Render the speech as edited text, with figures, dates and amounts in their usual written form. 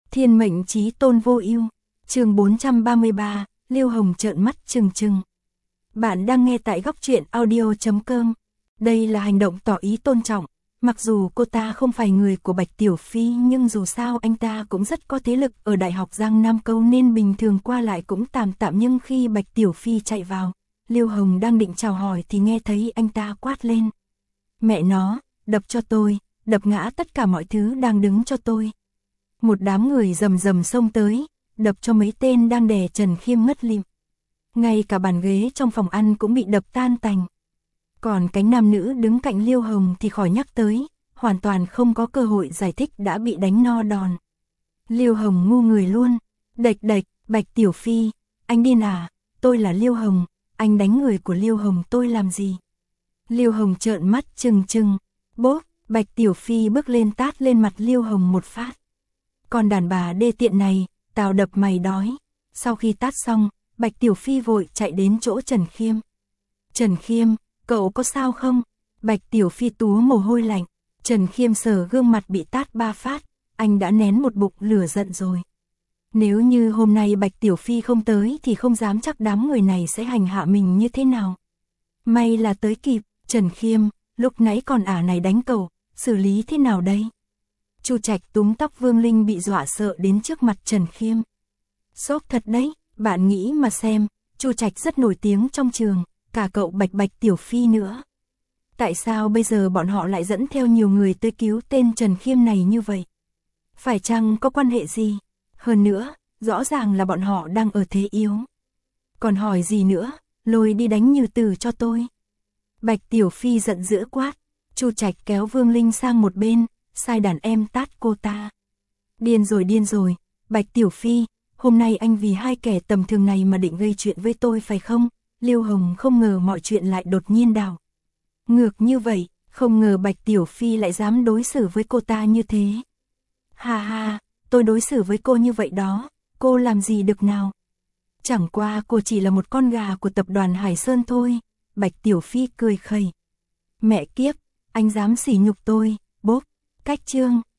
Thiên mệnh chí tôn vô ưu. Chương 433, Liêu Hồng trợn mắt trừng trừng. Bạn đang nghe tại góc truyện audio.com. Đây là hành động tỏ ý tôn trọng. Mặc dù cô ta không phải người của Bạch Tiểu Phi nhưng dù sao anh ta cũng rất có thế lực ở Đại học Giang Nam Câu nên bình thường qua lại cũng tạm tạm, nhưng khi Bạch Tiểu Phi chạy vào, Liêu Hồng đang định chào hỏi thì nghe thấy anh ta quát lên. Mẹ nó, đập cho tôi, đập ngã tất cả mọi thứ đang đứng cho tôi. Một đám người rầm rầm xông tới, đập cho mấy tên đang đè Trần Khiêm ngất lịm. Ngay cả bàn ghế trong phòng ăn cũng bị đập tan tành. Còn cánh nam nữ đứng cạnh Liêu Hồng thì khỏi nhắc tới, hoàn toàn không có cơ hội giải thích đã bị đánh no đòn. Liêu Hồng ngu người luôn, đệch đệch, Bạch Tiểu Phi, anh điên à, tôi là Liêu Hồng, anh đánh người của Liêu Hồng tôi làm gì? Liêu Hồng trợn mắt trừng trừng, bốp, Bạch Tiểu Phi bước lên tát lên mặt Liêu Hồng một phát. Còn đàn bà đê tiện này, tao đập mày đói. Sau khi tát xong, Bạch Tiểu Phi vội chạy đến chỗ Trần Khiêm. Trần Khiêm, cậu có sao không? Bạch Tiểu Phi túa mồ hôi lạnh. Trần Khiêm sờ gương mặt bị tát 3 phát, anh đã nén một bụng lửa giận rồi. Nếu như hôm nay Bạch Tiểu Phi không tới thì không dám chắc đám người này sẽ hành hạ mình như thế nào. May là tới kịp. Trần Khiêm, lúc nãy còn ả này đánh cậu, xử lý thế nào đây? Chu Trạch túm tóc Vương Linh bị dọa sợ đến trước mặt Trần Khiêm. Sốc thật đấy, bạn nghĩ mà xem, Chu Trạch rất nổi tiếng trong trường, cả cậu Bạch Tiểu Phi nữa. Tại sao bây giờ bọn họ lại dẫn theo nhiều người tới cứu tên Trần Khiêm này như vậy? Phải chăng có quan hệ gì? Hơn nữa, rõ ràng là bọn họ đang ở thế yếu. Còn hỏi gì nữa, lôi đi đánh Như Từ cho tôi. Bạch Tiểu Phi giận dữ quát. Chu Trạch kéo Vương Linh sang một bên, sai đàn em tát cô ta. Điên rồi, Bạch Tiểu Phi, hôm nay anh vì hai kẻ tầm thường này mà định gây chuyện với tôi phải không? Liêu Hồng không ngờ mọi chuyện lại đột nhiên đảo ngược như vậy, không ngờ Bạch Tiểu Phi lại dám đối xử với cô ta như thế. Ha ha, tôi đối xử với cô như vậy đó, cô làm gì được nào? Chẳng qua cô chỉ là một con gà của tập đoàn Hải Sơn thôi. Bạch Tiểu Phi cười khẩy. Mẹ kiếp, anh dám sỉ nhục tôi, bốp, cách chương.